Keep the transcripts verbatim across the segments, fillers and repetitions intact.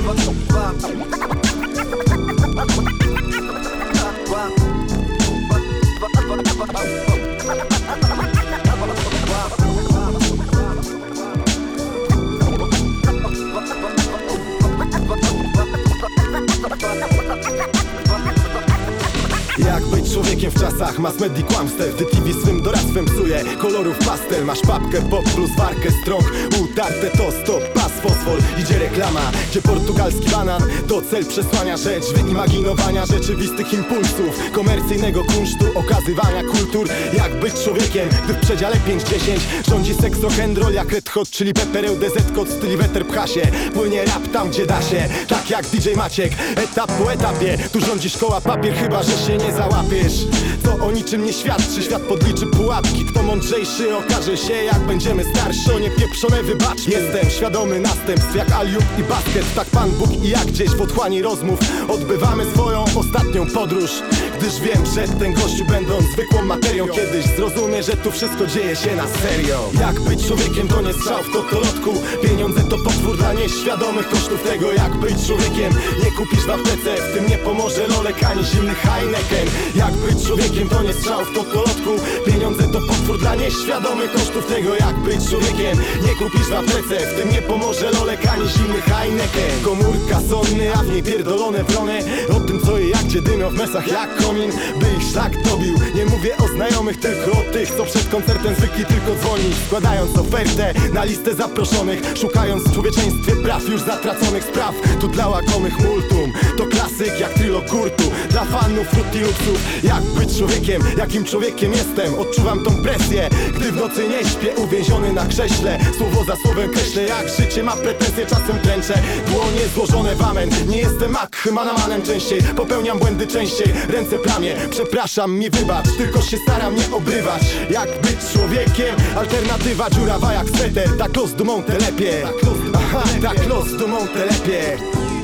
Jak być człowiekiem w czasach mass media kłamstew, gdy T V swym doradztwem psuje kolorów pastel. Masz papkę pop plus warkę strong, utarte to stop, pas fosfor. Idzie reklama, gdzie portugalski banan to cel przesłania rzecz, wyimaginowania rzeczywistych impulsów, komercyjnego kunsztu, okazywania kultur. Jak być człowiekiem, gdy w przedziale pięć dziesięć rządzi seksrock'n'roll jak Red Hot, czyli Peppereł, D Z kod, styli weter pcha się. Płynie rap tam gdzie da się, tak jak D J Maciek, etap po etapie. Tu rządzi szkoła papier, chyba że się nie załapiesz. To o niczym nie świadczy, świat podliczy pułapki. Kto mądrzejszy okaże się jak będziemy starsi. O niepieprzone wybacz, jestem świadomy następstw jak Aliup i basket. Tak Pan Bóg i jak gdzieś w otchłani rozmów odbywamy swoją ostatnią podróż. Gdyż wiem, że ten gościu będąc zwykłą materią kiedyś zrozumie, że tu wszystko dzieje się na serio. Jak być człowiekiem to nie strzał w totolotku. Pieniądze to potwór dla nieświadomych kosztów tego. Jak być człowiekiem nie kupisz w aptece, w tym nie pomoże lolek ani zimny Heineken. Jak być człowiekiem to nie strzał w totolotku. Pieniądze to potwór dla nieświadomych kosztów tego. Jak być człowiekiem nie kupisz w aptece, w tym nie pomoże lolek ani zimny Heineken. Komórka sonny, a w niej pierdolone wrony o tym co i jak gdzie dymią w mesach jak komin, by ich szlak dobił. Nie mówię o znajomych, tylko o tych, co przed koncertem zwykli tylko dzwonić, składając ofertę na listę zaproszonych, szukając w człowieczeństwie praw już zatraconych spraw. Tu dla łakomych multum, to klasyk jak Trilog Kurtu. Dla fanów Fruity Luxów, jak być człowiekiem, jakim człowiekiem jestem. Odczuwam tą presję, gdy w nocy nie śpię, uwięziony na krześle. Słowo za słowem kreślę, jak życie ma pretensje, czasem klęczę. Dłonie złożone w amen, nie jestem mak, manamanem częściej. Popełniam błędy częściej, ręce plamię. Przepraszam, mi wybacz, tylko się staram nie obrywać. Jak być człowiekiem, alternatywa dziurawa jak sweter. Tak los dumą telepie, aha, tak los dumą telepie.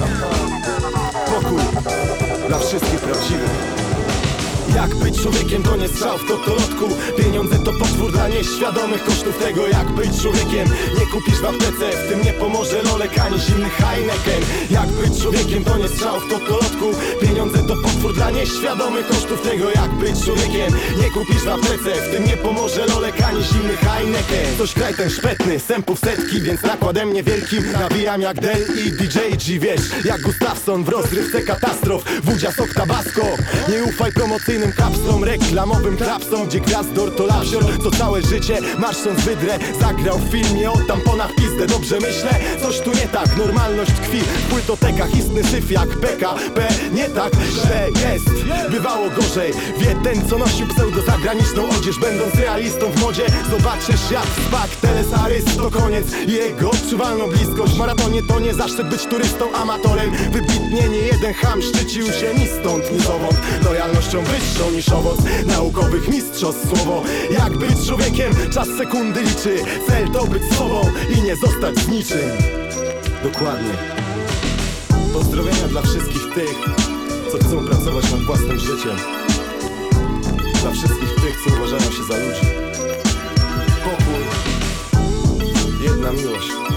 Pokój dla wszystkich prawdziwych. Jak być człowiekiem to nie strzał w totolotku. Pieniądze to potwór dla nieświadomych kosztów tego. Jak być człowiekiem nie kupisz w aptece, w tym nie pomoże lolek ani zimny Heineken. Jak być człowiekiem to nie strzał w totolotku. Pieniądze to potwór dla nieświadomych kosztów tego. Jak być człowiekiem nie kupisz w aptece, w tym nie pomoże lolek ani zimny Heineken. Coś kraj ten szpetny, sępów setki, więc nakładem niewielkim nawijam jak Del i D J G. Wiesz, jak Gustafson w rozrywce katastrof, Wudzia sok tabasco. Nie ufaj promocyjnym kapslom, reklamowym klapsom, gdzie gwiazdor to lapsior, co całe życie marsząc wydrę zagrał w filmie o tamponach pizdę. Dobrze myślę? Coś tu nie tak, normalność tkwi w płytotekach, istny syf jak P K P. Nie tak, źle jest, bywało gorzej. Wie ten co nosił pseudo zagraniczną odzież, będąc realistą w modzie. Zobaczysz jak spak Telesarys to koniec i jego odczuwalną bliskość. W maratonie to nie zaszczyt być turystą, amatorem. Wybitnie nie jeden ham szczycił się ni stąd, ni zowąd lojalnością wyższą niż owoc naukowych mistrzostw. Słowo jak być człowiekiem, czas sekundy liczy. Cel to być sobą i nie zostać z niczym. Dokładnie. Pozdrowienia dla wszystkich tych, co chcą pracować nad własnym życiem. Dla wszystkich tych, co uważają się za ludzi. Pokój, jedna miłość.